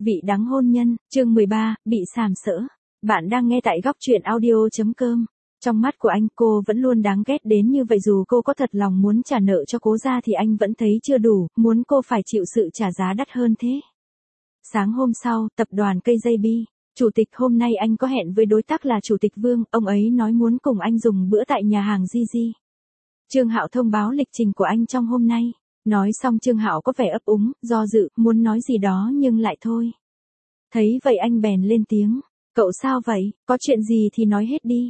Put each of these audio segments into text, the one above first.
Vị đắng hôn nhân, chương 13, bị sàm sỡ. Bạn đang nghe tại góc truyện audio.com. Trong mắt của anh cô vẫn luôn đáng ghét đến như vậy, dù cô có thật lòng muốn trả nợ cho Cố gia thì anh vẫn thấy chưa đủ, muốn cô phải chịu sự trả giá đắt hơn thế. Sáng hôm sau, tập đoàn cây dây bi. Chủ tịch, hôm nay anh có hẹn với đối tác là Chủ tịch Vương, ông ấy nói muốn cùng anh dùng bữa tại nhà hàng Gigi. Trương Hạo thông báo lịch trình của anh trong hôm nay. Nói xong Trương Hạo có vẻ ấp úng, do dự, muốn nói gì đó nhưng lại thôi. Thấy vậy anh bèn lên tiếng, cậu sao vậy, có chuyện gì thì nói hết đi.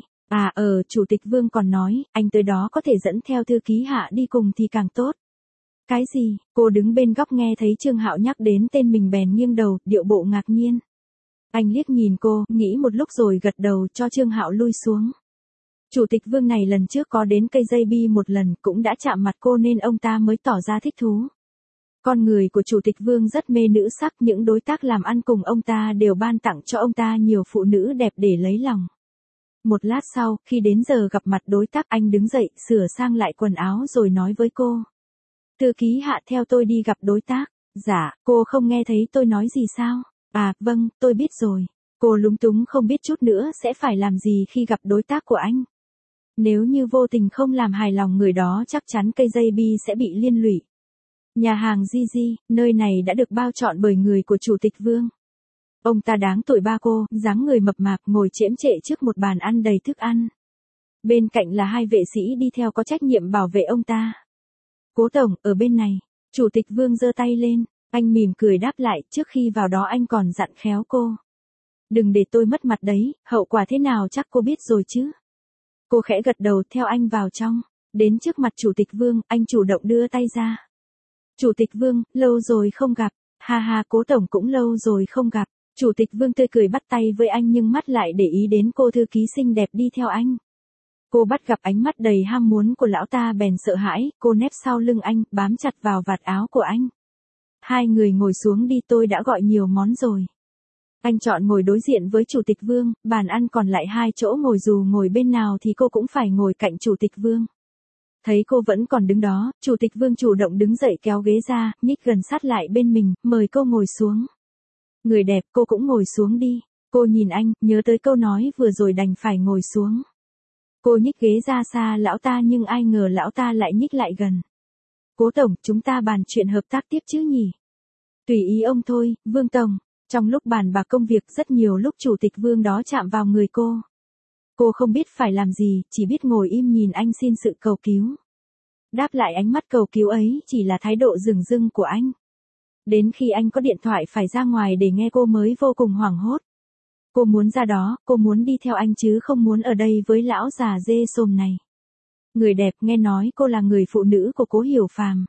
Chủ tịch Vương còn nói, anh tới đó có thể dẫn theo thư ký Hạ đi cùng thì càng tốt. Cái gì, cô đứng bên góc nghe thấy Trương Hạo nhắc đến tên mình bèn nghiêng đầu, điệu bộ ngạc nhiên. Anh liếc nhìn cô, nghĩ một lúc rồi gật đầu cho Trương Hạo lui xuống. Chủ tịch Vương này lần trước có đến cây dây bi một lần, cũng đã chạm mặt cô nên ông ta mới tỏ ra thích thú. Con người của Chủ tịch Vương rất mê nữ sắc, những đối tác làm ăn cùng ông ta đều ban tặng cho ông ta nhiều phụ nữ đẹp để lấy lòng. Một lát sau, khi đến giờ gặp mặt đối tác, anh đứng dậy, sửa sang lại quần áo rồi nói với cô. Thư ký Hạ theo tôi đi gặp đối tác. Dạ, cô không nghe thấy tôi nói gì sao? Vâng, tôi biết rồi. Cô lúng túng không biết chút nữa sẽ phải làm gì khi gặp đối tác của anh. Nếu như vô tình không làm hài lòng người đó chắc chắn cây dây bi sẽ bị liên lụy. Nhà hàng Gigi, nơi này đã được bao trọn bởi người của Chủ tịch Vương. Ông ta đáng tuổi ba cô, dáng người mập mạp ngồi chễm chệ trước một bàn ăn đầy thức ăn. Bên cạnh là hai vệ sĩ đi theo có trách nhiệm bảo vệ ông ta. Cố tổng, ở bên này. Chủ tịch Vương giơ tay lên, anh mỉm cười đáp lại, trước khi vào đó anh còn dặn khéo cô. Đừng để tôi mất mặt đấy, hậu quả thế nào chắc cô biết rồi chứ. Cô khẽ gật đầu theo anh vào trong. Đến trước mặt Chủ tịch Vương, anh chủ động đưa tay ra. Chủ tịch Vương, lâu rồi không gặp. Cố tổng cũng lâu rồi không gặp. Chủ tịch Vương tươi cười bắt tay với anh nhưng mắt lại để ý đến cô thư ký xinh đẹp đi theo anh. Cô bắt gặp ánh mắt đầy ham muốn của lão ta bèn sợ hãi, cô nép sau lưng anh, bám chặt vào vạt áo của anh. Hai người ngồi xuống đi, tôi đã gọi nhiều món rồi. Anh chọn ngồi đối diện với Chủ tịch Vương, bàn ăn còn lại hai chỗ ngồi, dù ngồi bên nào thì cô cũng phải ngồi cạnh Chủ tịch Vương. Thấy cô vẫn còn đứng đó, Chủ tịch Vương chủ động đứng dậy kéo ghế ra, nhích gần sát lại bên mình, mời cô ngồi xuống. Người đẹp, cô cũng ngồi xuống đi. Cô nhìn anh, nhớ tới câu nói vừa rồi đành phải ngồi xuống. Cô nhích ghế ra xa lão ta nhưng ai ngờ lão ta lại nhích lại gần. Cố tổng, chúng ta bàn chuyện hợp tác tiếp chứ nhỉ? Tùy ý ông thôi, Vương tổng. Trong lúc bàn bạc công việc rất nhiều lúc Chủ tịch Vương đó chạm vào người cô. Cô không biết phải làm gì, chỉ biết ngồi im nhìn anh xin sự cầu cứu. Đáp lại ánh mắt cầu cứu ấy chỉ là thái độ dửng dưng của anh. Đến khi anh có điện thoại phải ra ngoài để nghe cô mới vô cùng hoảng hốt. Cô muốn ra đó, cô muốn đi theo anh chứ không muốn ở đây với lão già dê sồm này. Người đẹp, nghe nói cô là người phụ nữ của Cố Hiểu Phàm.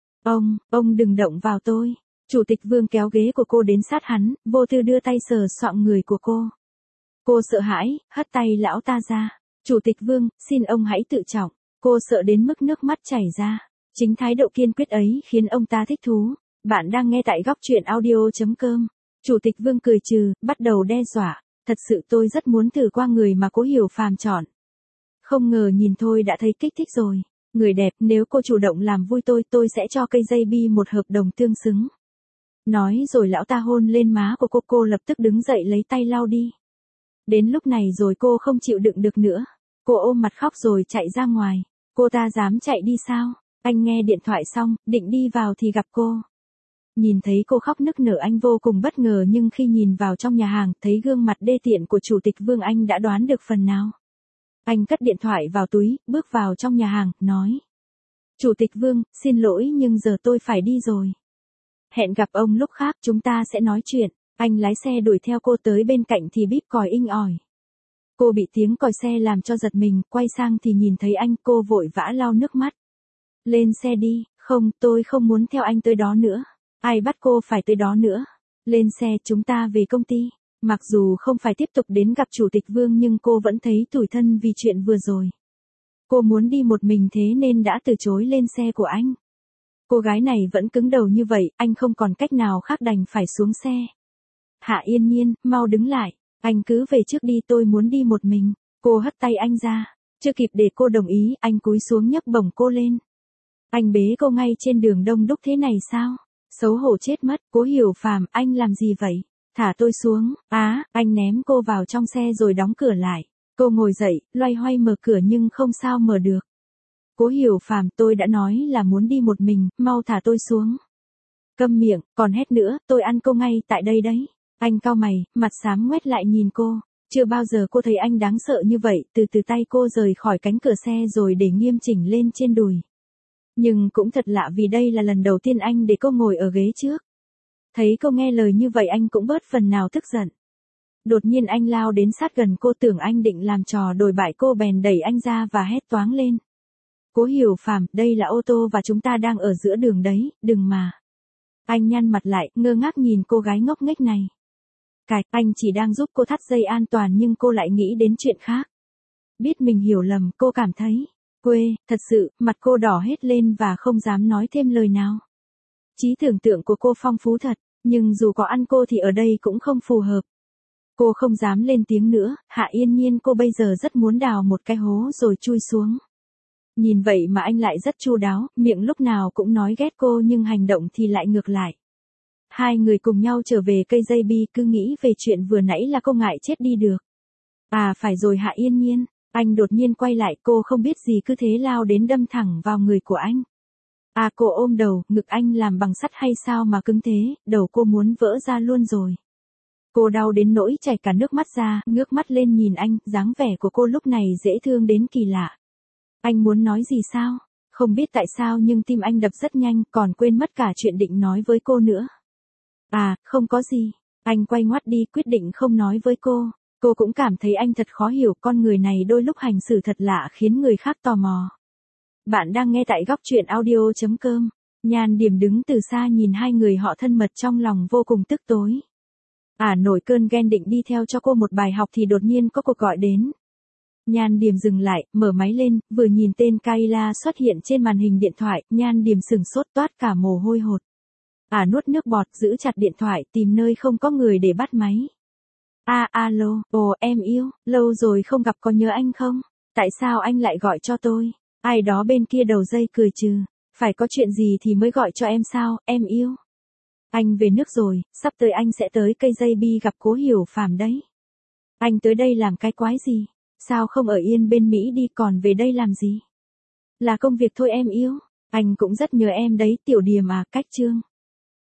Ông đừng động vào tôi. Chủ tịch Vương kéo ghế của cô đến sát hắn, vô tư đưa tay sờ soạng người của cô. Cô sợ hãi, hất tay lão ta ra. Chủ tịch Vương, xin ông hãy tự trọng. Cô sợ đến mức nước mắt chảy ra. Chính thái độ kiên quyết ấy khiến ông ta thích thú. Bạn đang nghe tại góc truyện audio.com. Chủ tịch Vương cười trừ, bắt đầu đe dọa. Thật sự tôi rất muốn thử qua người mà Cố Hiểu Phàm chọn. Không ngờ nhìn thôi đã thấy kích thích rồi. Người đẹp, nếu cô chủ động làm vui tôi sẽ cho cây dây bi một hợp đồng tương xứng. Nói rồi lão ta hôn lên má của cô lập tức đứng dậy lấy tay lau đi. Đến lúc này rồi cô không chịu đựng được nữa. Cô ôm mặt khóc rồi chạy ra ngoài. Cô ta dám chạy đi sao? Anh nghe điện thoại xong, định đi vào thì gặp cô. Nhìn thấy cô khóc nức nở anh vô cùng bất ngờ nhưng khi nhìn vào trong nhà hàng, thấy gương mặt đê tiện của Chủ tịch Vương anh đã đoán được phần nào. Anh cất điện thoại vào túi, bước vào trong nhà hàng, nói. Chủ tịch Vương, xin lỗi nhưng giờ tôi phải đi rồi. Hẹn gặp ông lúc khác chúng ta sẽ nói chuyện. Anh lái xe đuổi theo cô tới bên cạnh thì bíp còi inh ỏi. Cô bị tiếng còi xe làm cho giật mình, quay sang thì nhìn thấy anh, cô vội vã lau nước mắt. Lên xe đi, không, tôi không muốn theo anh tới đó nữa. Ai bắt cô phải tới đó nữa? Lên xe, chúng ta về công ty. Mặc dù không phải tiếp tục đến gặp Chủ tịch Vương nhưng cô vẫn thấy tủi thân vì chuyện vừa rồi. Cô muốn đi một mình thế nên đã từ chối lên xe của anh. Cô gái này vẫn cứng đầu như vậy, anh không còn cách nào khác đành phải xuống xe. Hạ Yên Nhiên, mau đứng lại. Anh cứ về trước đi, tôi muốn đi một mình. Cô hất tay anh ra. Chưa kịp để cô đồng ý, anh cúi xuống nhấc bổng cô lên. Anh bế cô ngay trên đường đông đúc thế này sao? Xấu hổ chết mất, Cố Hiểu Phàm, anh làm gì vậy? Thả tôi xuống, anh ném cô vào trong xe rồi đóng cửa lại. Cô ngồi dậy, loay hoay mở cửa nhưng không sao mở được. Cố Hiểu Phàm, tôi đã nói là muốn đi một mình, mau thả tôi xuống. Câm miệng, còn hét nữa, tôi ăn cô ngay tại đây đấy. Anh cau mày, mặt xám ngoét lại nhìn cô. Chưa bao giờ cô thấy anh đáng sợ như vậy, từ tay cô rời khỏi cánh cửa xe rồi để nghiêm chỉnh lên trên đùi. Nhưng cũng thật lạ vì đây là lần đầu tiên anh để cô ngồi ở ghế trước. Thấy cô nghe lời như vậy anh cũng bớt phần nào tức giận. Đột nhiên anh lao đến sát gần cô, tưởng anh định làm trò đồi bại cô bèn đẩy anh ra và hét toáng lên. Cố Hiểu Phàm, đây là ô tô và chúng ta đang ở giữa đường đấy, đừng mà. Anh nhăn mặt lại, ngơ ngác nhìn cô gái ngốc nghếch này. Anh chỉ đang giúp cô thắt dây an toàn nhưng cô lại nghĩ đến chuyện khác. Biết mình hiểu lầm, cô cảm thấy quê, thật sự, mặt cô đỏ hết lên và không dám nói thêm lời nào. Trí tưởng tượng của cô phong phú thật, nhưng dù có ăn cô thì ở đây cũng không phù hợp. Cô không dám lên tiếng nữa, Hạ Yên Nhiên cô bây giờ rất muốn đào một cái hố rồi chui xuống. Nhìn vậy mà anh lại rất chu đáo, miệng lúc nào cũng nói ghét cô nhưng hành động thì lại ngược lại. Hai người cùng nhau trở về cây dây bi, cứ nghĩ về chuyện vừa nãy là cô ngại chết đi được. Phải rồi Hạ Yên Nhiên, anh đột nhiên quay lại, cô không biết gì cứ thế lao đến đâm thẳng vào người của anh. Cô ôm đầu, ngực anh làm bằng sắt hay sao mà cứng thế, đầu cô muốn vỡ ra luôn rồi. Cô đau đến nỗi chảy cả nước mắt ra, ngước mắt lên nhìn anh, dáng vẻ của cô lúc này dễ thương đến kỳ lạ. Anh muốn nói gì sao? Không biết tại sao nhưng tim anh đập rất nhanh, còn quên mất cả chuyện định nói với cô nữa. Không có gì. Anh quay ngoắt đi, quyết định không nói với cô. Cô cũng cảm thấy anh thật khó hiểu, con người này đôi lúc hành xử thật lạ khiến người khác tò mò. Bạn đang nghe tại góc truyện audio.com. Nhan Điểm đứng từ xa nhìn hai người họ thân mật trong lòng vô cùng tức tối. Nổi cơn ghen định đi theo cho cô một bài học thì đột nhiên có cuộc gọi đến. Nhan Điểm dừng lại, mở máy lên, vừa nhìn tên Kayla xuất hiện trên màn hình điện thoại, Nhan Điểm sửng sốt toát cả mồ hôi hột. Nuốt nước bọt, giữ chặt điện thoại, tìm nơi không có người để bắt máy. Alo, em yêu, lâu rồi không gặp, có nhớ anh không? Tại sao anh lại gọi cho tôi? Ai đó bên kia đầu dây cười trừ. Phải có chuyện gì thì mới gọi cho em sao, em yêu? Anh về nước rồi, sắp tới anh sẽ tới cây dây bi gặp Cố Hiểu Phàm đấy. Anh tới đây làm cái quái gì? Sao không ở yên bên Mỹ đi còn về đây làm gì? Là công việc thôi em yêu. Anh cũng rất nhớ em đấy, Tiểu Điềm cách Trương.